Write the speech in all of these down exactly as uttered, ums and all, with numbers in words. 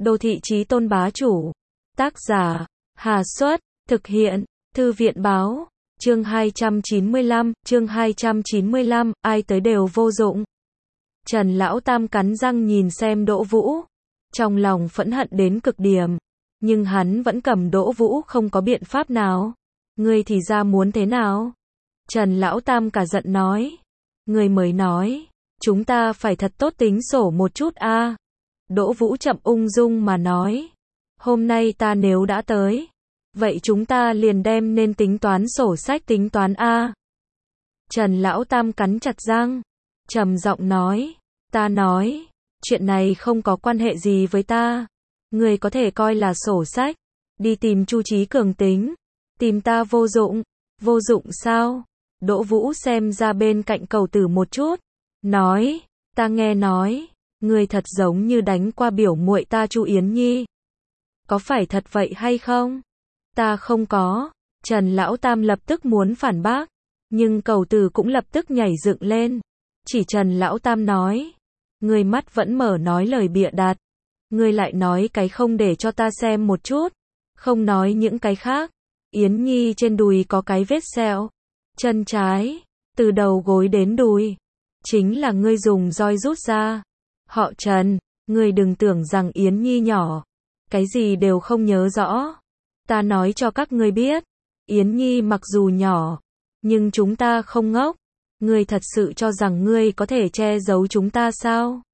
Đô thị chí tôn bá chủ. Tác giả, Hà Xuất, thực hiện, Thư viện báo. Chương hai trăm chín mươi lăm, chương hai trăm chín mươi lăm, ai tới đều vô dụng. Trần Lão Tam cắn răng nhìn xem Đỗ Vũ, trong lòng phẫn hận đến cực điểm, nhưng hắn vẫn cầm Đỗ Vũ không có biện pháp nào. Ngươi thì ra muốn thế nào? Trần Lão Tam cả giận nói. Ngươi mới nói, chúng ta phải thật tốt tính sổ một chút a. À. Đỗ Vũ chậm ung dung mà nói, hôm nay ta nếu đã tới, vậy chúng ta liền đem nên tính toán sổ sách tính toán a. À. Trần Lão Tam cắn chặt răng, trầm giọng nói, ta nói, chuyện này không có quan hệ gì với ta, ngươi có thể coi là sổ sách, đi tìm Chu Chí Cường tính, tìm ta vô dụng. Vô dụng sao? Đỗ Vũ xem ra bên cạnh cầu tử một chút, nói, ta nghe nói, ngươi thật giống như đánh qua biểu muội ta Chu Yến Nhi. Có phải thật vậy hay không? Ta không có. Trần Lão Tam lập tức muốn phản bác, nhưng cầu tử cũng lập tức nhảy dựng lên. Chỉ Trần Lão Tam nói, ngươi mắt vẫn mở nói lời bịa đặt, ngươi lại nói cái không để cho ta xem một chút, không nói những cái khác. Yến Nhi trên đùi có cái vết sẹo, chân trái, từ đầu gối đến đùi, chính là ngươi dùng roi rút ra. Họ Trần, ngươi đừng tưởng rằng Yến Nhi nhỏ, cái gì đều không nhớ rõ. Ta nói cho các ngươi biết, Yến Nhi mặc dù nhỏ, nhưng chúng ta không ngốc. Ngươi thật sự cho rằng ngươi có thể che giấu chúng ta sao?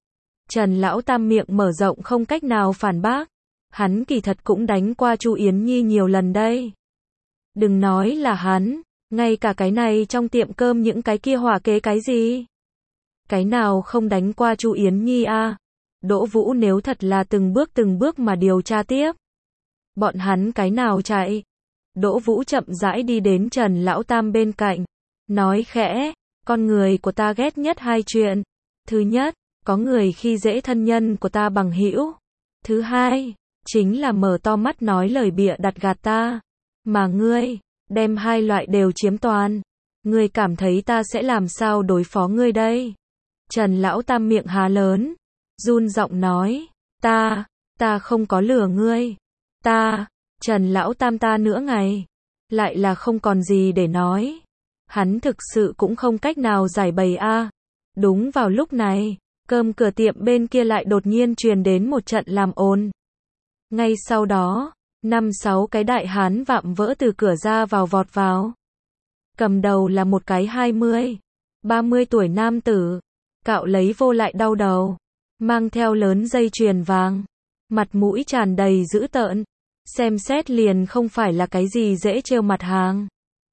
Trần Lão Tam miệng mở rộng không cách nào phản bác. Hắn kỳ thật cũng đánh qua Chu Yến Nhi nhiều lần đây. Đừng nói là hắn, ngay cả cái này trong tiệm cơm những cái kia hỏa kế cái gì? Cái nào không đánh qua Chu Yến Nhi a? À? Đỗ Vũ nếu thật là từng bước từng bước mà điều tra tiếp, bọn hắn cái nào chạy? Đỗ Vũ chậm rãi đi đến Trần Lão Tam bên cạnh, nói khẽ, con người của ta ghét nhất hai chuyện. Thứ nhất, có người khi dễ thân nhân của ta bằng hữu. Thứ hai, chính là mở to mắt nói lời bịa đặt gạt ta. Mà ngươi, đem hai loại đều chiếm toàn. Ngươi cảm thấy ta sẽ làm sao đối phó ngươi đây? Trần Lão Tam miệng há lớn, run giọng nói, ta, ta không có lừa ngươi. Ta, Trần Lão Tam ta nữa ngày, lại là không còn gì để nói. Hắn thực sự cũng không cách nào giải bày a. À. Đúng vào lúc này, cơm cửa tiệm bên kia lại đột nhiên truyền đến một trận làm ồn. Ngay sau đó, năm sáu cái đại hán vạm vỡ từ cửa ra vào vọt vào. Cầm đầu là một cái hai mươi, ba mươi tuổi nam tử, cạo lấy vô lại đau đầu, mang theo lớn dây chuyền vàng, mặt mũi tràn đầy dữ tợn, xem xét liền không phải là cái gì dễ trêu mặt hàng.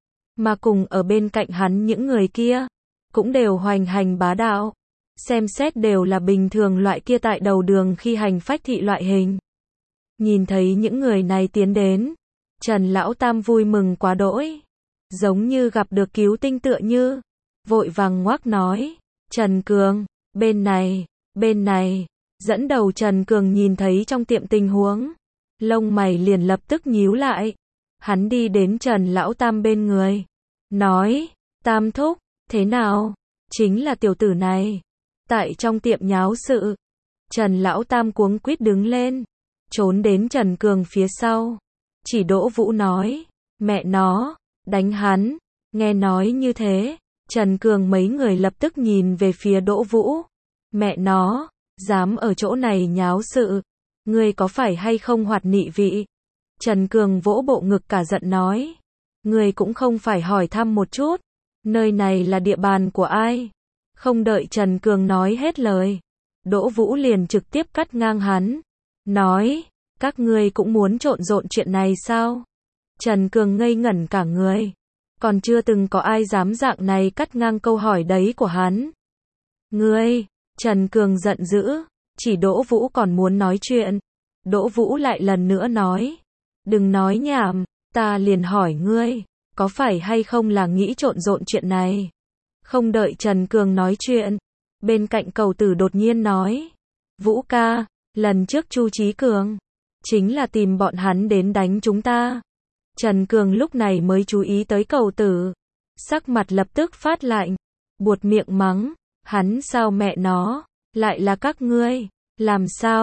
Mà cùng ở bên cạnh hắn những người kia, cũng đều hoành hành bá đạo, xem xét đều là bình thường loại kia tại đầu đường khi hành phách thị loại hình. Nhìn thấy những người này tiến đến, Trần Lão Tam vui mừng quá đỗi, giống như gặp được cứu tinh tựa như, vội vàng ngoác nói, Trần Cường, bên này, bên này. Dẫn đầu Trần Cường nhìn thấy trong tiệm tình huống, lông mày liền lập tức nhíu lại. Hắn đi đến Trần Lão Tam bên người, nói, Tam thúc, thế nào? Chính là tiểu tử này, tại trong tiệm nháo sự. Trần Lão Tam cuống quýt đứng lên, trốn đến Trần Cường phía sau, chỉ Đỗ Vũ nói, mẹ nó, đánh hắn. Nghe nói như thế, Trần Cường mấy người lập tức nhìn về phía Đỗ Vũ. Mẹ nó, dám ở chỗ này nháo sự, ngươi có phải hay không hoạt nị vị? Trần Cường vỗ bộ ngực cả giận nói, ngươi cũng không phải hỏi thăm một chút, nơi này là địa bàn của ai? Không đợi Trần Cường nói hết lời, Đỗ Vũ liền trực tiếp cắt ngang hắn, nói, các ngươi cũng muốn trộn rộn chuyện này sao? Trần Cường ngây ngẩn cả người, còn chưa từng có ai dám dạng này cắt ngang câu hỏi đấy của hắn. Ngươi, Trần Cường giận dữ, chỉ Đỗ Vũ còn muốn nói chuyện. Đỗ Vũ lại lần nữa nói, đừng nói nhảm, ta liền hỏi ngươi, có phải hay không là nghĩ trộn rộn chuyện này? Không đợi Trần Cường nói chuyện, bên cạnh cầu tử đột nhiên nói, Vũ ca, lần trước Chu Chí Cường, chính là tìm bọn hắn đến đánh chúng ta. Trần Cường lúc này mới chú ý tới cầu tử, sắc mặt lập tức phát lạnh, buột miệng mắng, hắn sao mẹ nó, lại là các ngươi, làm sao,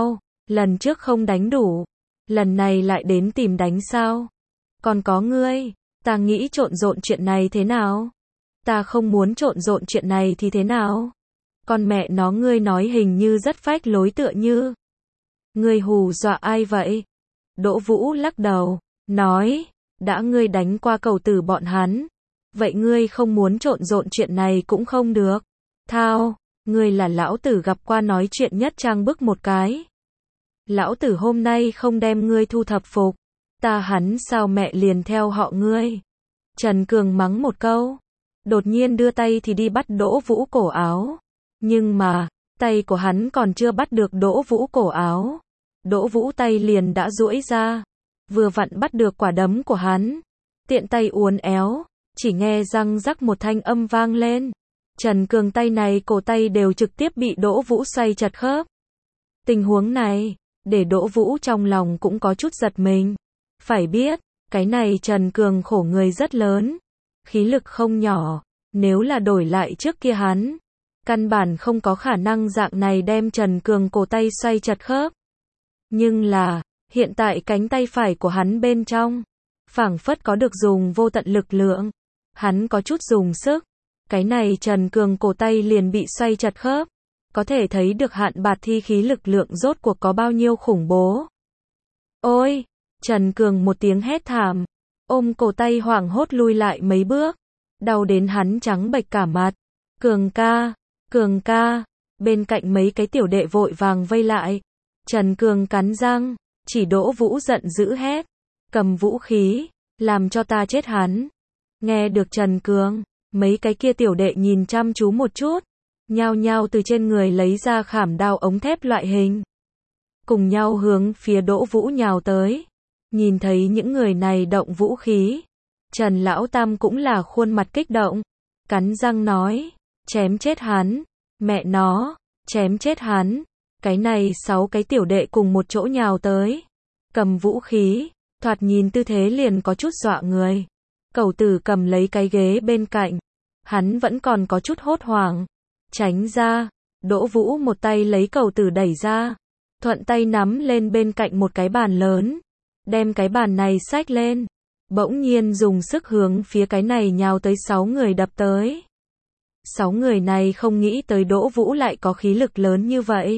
Lần trước không đánh đủ, lần này lại đến tìm đánh sao? Còn có ngươi, ta nghĩ trộn rộn chuyện này thế nào? Ta không muốn trộn rộn chuyện này thì thế nào? Con mẹ nó ngươi nói hình như rất phách lối tựa như. Ngươi hù dọa ai vậy? Đỗ Vũ lắc đầu, nói, đã ngươi đánh qua cầu tử bọn hắn. Vậy ngươi không muốn trộn rộn chuyện này cũng không được. Thao, ngươi là lão tử gặp qua nói chuyện nhất trang bức một cái. Lão tử hôm nay không đem ngươi thu thập phục. Ta hắn sao mẹ liền theo họ ngươi. Trần Cường mắng một câu. Đột nhiên đưa tay thì đi bắt Đỗ Vũ cổ áo. Nhưng mà, tay của hắn còn chưa bắt được Đỗ Vũ cổ áo. Đỗ Vũ tay liền đã duỗi ra. Vừa vặn bắt được quả đấm của hắn. Tiện tay uốn éo. Chỉ nghe răng rắc một thanh âm vang lên. Trần Cường tay này cổ tay đều trực tiếp bị Đỗ Vũ xoay chặt khớp. Tình huống này, để Đỗ Vũ trong lòng cũng có chút giật mình. Phải biết, cái này Trần Cường khổ người rất lớn. Khí lực không nhỏ. Nếu là đổi lại trước kia hắn, căn bản không có khả năng dạng này đem Trần Cường cổ tay xoay chặt khớp. Nhưng là, hiện tại cánh tay phải của hắn bên trong, phảng phất có được dùng vô tận lực lượng. Hắn có chút dùng sức. Cái này Trần Cường cổ tay liền bị xoay chặt khớp. Có thể thấy được hạn bạt thi khí lực lượng rốt cuộc có bao nhiêu khủng bố. Ôi! Trần Cường một tiếng hét thảm. Ôm cổ tay hoảng hốt lui lại mấy bước. Đau đến hắn trắng bệch cả mặt. Cường ca! Cường ca! Bên cạnh mấy cái tiểu đệ vội vàng vây lại. Trần Cường cắn răng. Chỉ Đỗ Vũ giận dữ hét. Cầm vũ khí. Làm cho ta chết hắn. Nghe được Trần Cường. Mấy cái kia tiểu đệ nhìn chăm chú một chút. Nhao nhao từ trên người lấy ra khảm đao ống thép loại hình. Cùng nhau hướng phía Đỗ Vũ nhào tới. Nhìn thấy những người này động vũ khí. Trần Lão Tam cũng là khuôn mặt kích động. Cắn răng nói. Chém chết hắn. Mẹ nó. Chém chết hắn. Cái này sáu cái tiểu đệ cùng một chỗ nhào tới. Cầm vũ khí. Thoạt nhìn tư thế liền có chút dọa người. Cẩu tử cầm lấy cái ghế bên cạnh. Hắn vẫn còn có chút hốt hoảng. Tránh ra. Đỗ Vũ một tay lấy cẩu tử đẩy ra. Thuận tay nắm lên bên cạnh một cái bàn lớn. Đem cái bàn này xách lên. Bỗng nhiên dùng sức hướng phía cái này nhào tới sáu người đập tới. Sáu người này không nghĩ tới Đỗ Vũ lại có khí lực lớn như vậy.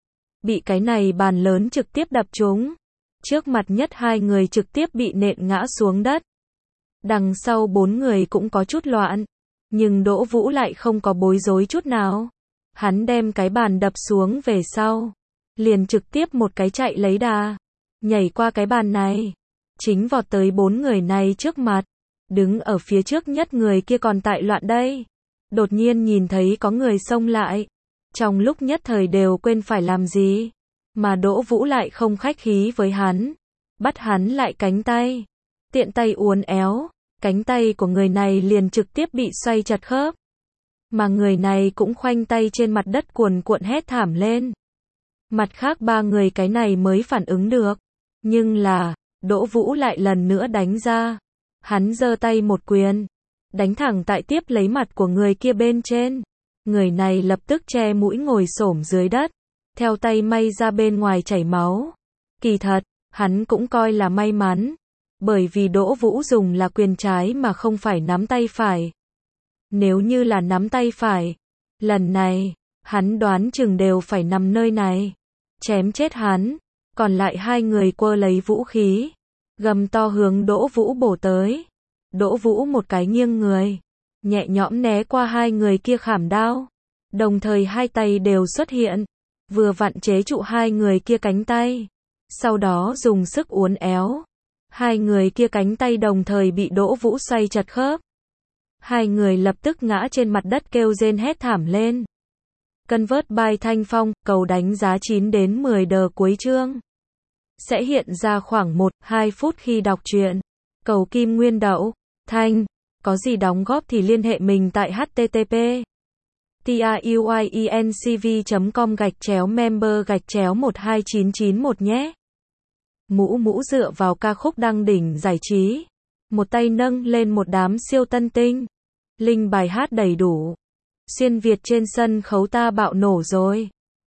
Bị cái này bàn lớn trực tiếp đập trúng. Trước mặt nhất hai người trực tiếp bị nện ngã xuống đất. Đằng sau bốn người cũng có chút loạn. Nhưng Đỗ Vũ lại không có bối rối chút nào. Hắn đem cái bàn đập xuống về sau. Liền trực tiếp một cái chạy lấy đà. Nhảy qua cái bàn này. Chính vọt tới bốn người này trước mặt. Đứng ở phía trước nhất người kia còn tại loạn đây. Đột nhiên nhìn thấy có người xông lại. Trong lúc nhất thời đều quên phải làm gì. Mà Đỗ Vũ lại không khách khí với hắn. Bắt hắn lại cánh tay. Tiện tay uốn éo. Cánh tay của người này liền trực tiếp bị xoay chặt khớp. Mà người này cũng khoanh tay trên mặt đất cuồn cuộn hét thảm lên. Mặt khác ba người cái này mới phản ứng được. Nhưng là, Đỗ Vũ lại lần nữa đánh ra. Hắn giơ tay một quyền. Đánh thẳng tại tiếp lấy mặt của người kia bên trên. Người này lập tức che mũi ngồi xổm dưới đất. Theo tay may ra bên ngoài chảy máu. Kỳ thật, hắn cũng coi là may mắn. Bởi vì Đỗ Vũ dùng là quyền trái mà không phải nắm tay phải. Nếu như là nắm tay phải, lần này, hắn đoán chừng đều phải nằm nơi này. Chém chết hắn. Còn lại hai người quơ lấy vũ khí. Gầm to hướng Đỗ Vũ bổ tới. Đỗ Vũ một cái nghiêng người. Nhẹ nhõm né qua hai người kia khảm đao. Đồng thời hai tay đều xuất hiện. Vừa vặn chế trụ hai người kia cánh tay. Sau đó dùng sức uốn éo. Hai người kia cánh tay đồng thời bị Đỗ Vũ xoay chặt khớp. Hai người lập tức ngã trên mặt đất kêu rên hét thảm lên. Convert by Thanh Phong, cầu đánh giá chín đến mười đờ cuối chương. Sẽ hiện ra khoảng một đến hai phút khi đọc truyện. Cầu Kim Nguyên Đậu, Thanh, có gì đóng góp thì liên hệ mình tại http truyencv chấm com gạch chéo member gạch chéo một hai chín chín một nhé. Mũ mũ dựa vào ca khúc đăng đỉnh giải trí. Một tay nâng lên một đám siêu tân tinh. Linh bài hát đầy đủ. Xuyên Việt trên sân khấu ta bạo nổ rồi.